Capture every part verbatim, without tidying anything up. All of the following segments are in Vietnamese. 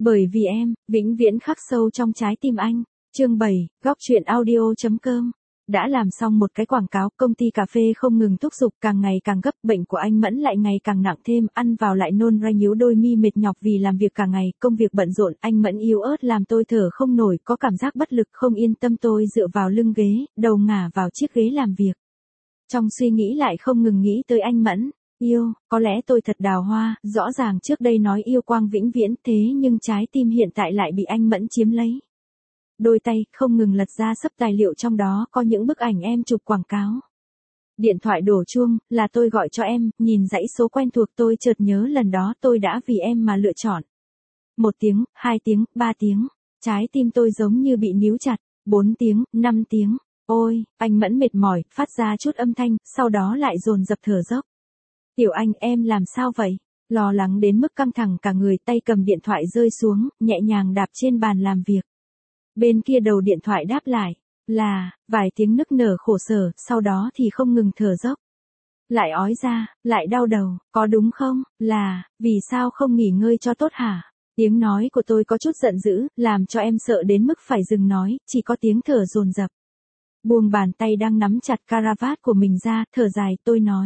Bởi vì em, vĩnh viễn khắc sâu trong trái tim anh. Chương bảy, góc truyện audio.com. Đã làm xong một cái quảng cáo, công ty cà phê không ngừng thúc giục, càng ngày càng gấp, bệnh của anh Mẫn lại ngày càng nặng thêm, ăn vào lại nôn ra nhíu đôi mi mệt nhọc vì làm việc cả ngày, công việc bận rộn, anh Mẫn yếu ớt làm tôi thở không nổi, có cảm giác bất lực không yên tâm, tôi dựa vào lưng ghế, đầu ngả vào chiếc ghế làm việc. Trong suy nghĩ lại không ngừng nghĩ tới anh Mẫn. Yêu, có lẽ tôi thật đào hoa, rõ ràng trước đây nói yêu quang vĩnh viễn, thế nhưng trái tim hiện tại lại bị anh Mẫn chiếm lấy. Đôi tay không ngừng lật ra sấp tài liệu, trong đó có những bức ảnh em chụp quảng cáo. Điện thoại đổ chuông, là tôi gọi cho em, nhìn dãy số quen thuộc tôi chợt nhớ lần đó tôi đã vì em mà lựa chọn. Một tiếng, hai tiếng, ba tiếng, trái tim tôi giống như bị níu chặt, bốn tiếng, năm tiếng, ôi, anh Mẫn mệt mỏi, phát ra chút âm thanh, sau đó lại dồn dập thở dốc. Tiểu Anh, em làm sao vậy? Lo lắng đến mức căng thẳng cả người, tay cầm điện thoại rơi xuống, nhẹ nhàng đạp trên bàn làm việc. Bên kia đầu điện thoại đáp lại, là, vài tiếng nức nở khổ sở, sau đó thì không ngừng thở dốc. Lại ói ra, lại đau đầu, có đúng không, là, vì sao không nghỉ ngơi cho tốt hả? Tiếng nói của tôi có chút giận dữ, làm cho em sợ đến mức phải dừng nói, chỉ có tiếng thở dồn dập. Buông bàn tay đang nắm chặt caravat của mình ra, thở dài, tôi nói.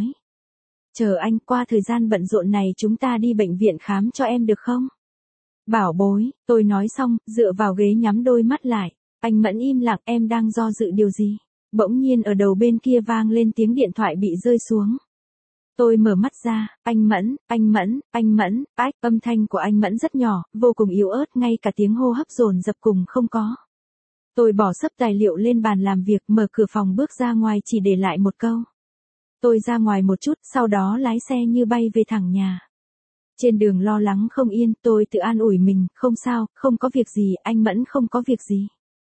Chờ anh, qua thời gian bận rộn này chúng ta đi bệnh viện khám cho em được không? Bảo bối, tôi nói xong, dựa vào ghế nhắm đôi mắt lại. Anh Mẫn im lặng, em đang do dự điều gì? Bỗng nhiên ở đầu bên kia vang lên tiếng điện thoại bị rơi xuống. Tôi mở mắt ra, anh Mẫn, anh Mẫn, anh Mẫn, ách, âm thanh của anh Mẫn rất nhỏ, vô cùng yếu ớt, ngay cả tiếng hô hấp dồn dập cùng không có. Tôi bỏ sấp tài liệu lên bàn làm việc, mở cửa phòng bước ra ngoài chỉ để lại một câu. Tôi ra ngoài một chút, sau đó lái xe như bay về thẳng nhà. Trên đường lo lắng không yên, tôi tự an ủi mình, không sao, không có việc gì, anh Mẫn không có việc gì.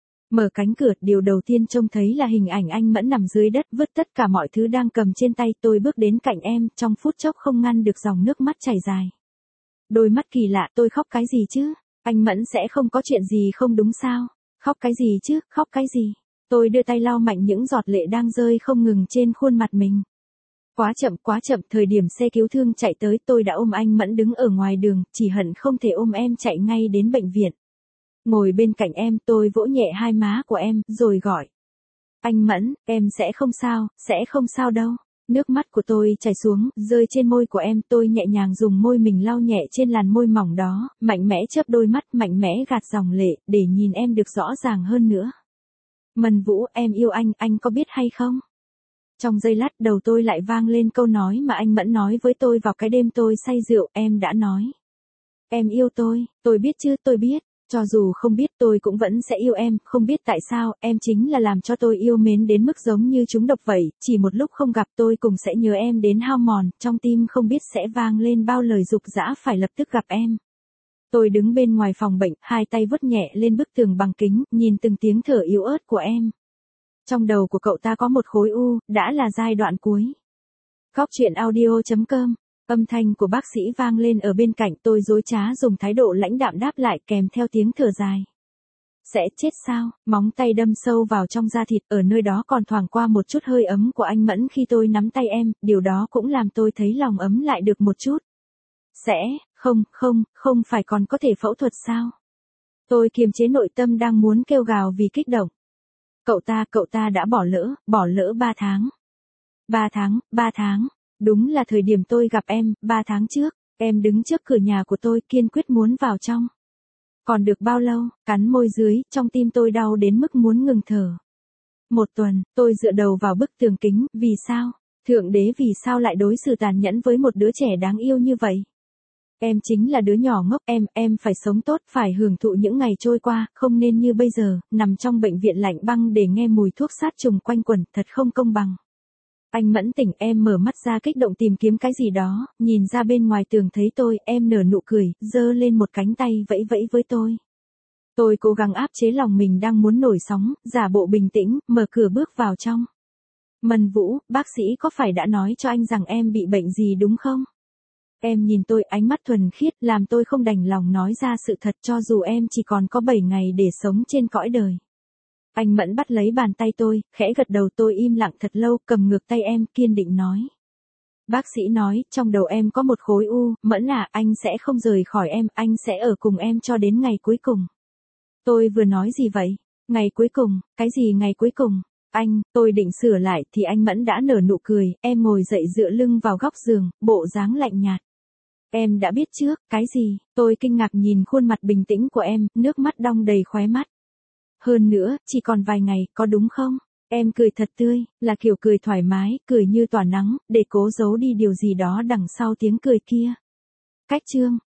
Mở cánh cửa, điều đầu tiên trông thấy là hình ảnh anh Mẫn nằm dưới đất, vứt tất cả mọi thứ đang cầm trên tay, tôi bước đến cạnh em, trong phút chốc không ngăn được dòng nước mắt chảy dài. Đôi mắt kỳ lạ, tôi khóc cái gì chứ? Anh Mẫn sẽ không có chuyện gì không đúng sao? Khóc cái gì chứ, khóc cái gì? Tôi đưa tay lau mạnh những giọt lệ đang rơi không ngừng trên khuôn mặt mình. Quá chậm, quá chậm, thời điểm xe cứu thương chạy tới tôi đã ôm anh Mẫn đứng ở ngoài đường, chỉ hận không thể ôm em chạy ngay đến bệnh viện. Ngồi bên cạnh em, tôi vỗ nhẹ hai má của em, rồi gọi. Anh Mẫn, em sẽ không sao, sẽ không sao đâu. Nước mắt của tôi chảy xuống, rơi trên môi của em, tôi nhẹ nhàng dùng môi mình lau nhẹ trên làn môi mỏng đó, mạnh mẽ chớp đôi mắt, mạnh mẽ gạt dòng lệ, để nhìn em được rõ ràng hơn nữa. Mân Vũ, em yêu anh, anh có biết hay không? Trong giây lát đầu tôi lại vang lên câu nói mà anh Mẫn nói với tôi vào cái đêm tôi say rượu, em đã nói. Em yêu tôi, tôi biết chứ, tôi biết, cho dù không biết tôi cũng vẫn sẽ yêu em, không biết tại sao, em chính là làm cho tôi yêu mến đến mức giống như trúng độc vậy, chỉ một lúc không gặp tôi cũng sẽ nhớ em đến hao mòn, trong tim không biết sẽ vang lên bao lời dục dã phải lập tức gặp em. Tôi đứng bên ngoài phòng bệnh, hai tay vuốt nhẹ lên bức tường bằng kính, nhìn từng tiếng thở yếu ớt của em. Trong đầu của cậu ta có một khối u, đã là giai đoạn cuối. Góc truyện audio.com, âm thanh của bác sĩ vang lên ở bên cạnh, tôi dối trá dùng thái độ lãnh đạm đáp lại kèm theo tiếng thở dài. Sẽ chết sao? Móng tay đâm sâu vào trong da thịt, ở nơi đó còn thoảng qua một chút hơi ấm của anh Mẫn khi tôi nắm tay em, điều đó cũng làm tôi thấy lòng ấm lại được một chút. Sẽ, không, không, không phải còn có thể phẫu thuật sao? Tôi kiềm chế nội tâm đang muốn kêu gào vì kích động. Cậu ta, cậu ta đã bỏ lỡ, bỏ lỡ ba tháng. Ba tháng, ba tháng, đúng là thời điểm tôi gặp em, ba tháng trước, em đứng trước cửa nhà của tôi kiên quyết muốn vào trong. Còn được bao lâu, cắn môi dưới, trong tim tôi đau đến mức muốn ngừng thở. Một tuần, tôi dựa đầu vào bức tường kính, vì sao? Thượng đế vì sao lại đối xử tàn nhẫn với một đứa trẻ đáng yêu như vậy? Em chính là đứa nhỏ ngốc, em, em phải sống tốt, phải hưởng thụ những ngày trôi qua, không nên như bây giờ, nằm trong bệnh viện lạnh băng để nghe mùi thuốc sát trùng quanh quẩn, thật không công bằng. Anh Mẫn tỉnh, em mở mắt ra kích động tìm kiếm cái gì đó, nhìn ra bên ngoài tường thấy tôi, em nở nụ cười, giơ lên một cánh tay vẫy vẫy với tôi. Tôi cố gắng áp chế lòng mình đang muốn nổi sóng, giả bộ bình tĩnh, mở cửa bước vào trong. Mân Vũ, bác sĩ có phải đã nói cho anh rằng em bị bệnh gì đúng không? Em nhìn tôi, ánh mắt thuần khiết, làm tôi không đành lòng nói ra sự thật cho dù em chỉ còn có bảy ngày để sống trên cõi đời. Anh Mẫn bắt lấy bàn tay tôi, khẽ gật đầu, tôi im lặng thật lâu, cầm ngược tay em, kiên định nói. Bác sĩ nói, trong đầu em có một khối u, Mẫn à, anh sẽ không rời khỏi em, anh sẽ ở cùng em cho đến ngày cuối cùng. Tôi vừa nói gì vậy? Ngày cuối cùng, cái gì ngày cuối cùng? Anh, tôi định sửa lại thì anh Mẫn đã nở nụ cười, em ngồi dậy dựa lưng vào góc giường, bộ dáng lạnh nhạt. Em đã biết trước, cái gì? Tôi kinh ngạc nhìn khuôn mặt bình tĩnh của em, nước mắt đong đầy khóe mắt. Hơn nữa, chỉ còn vài ngày, có đúng không? Em cười thật tươi, là kiểu cười thoải mái, cười như tỏa nắng, để cố giấu đi điều gì đó đằng sau tiếng cười kia. Cách chương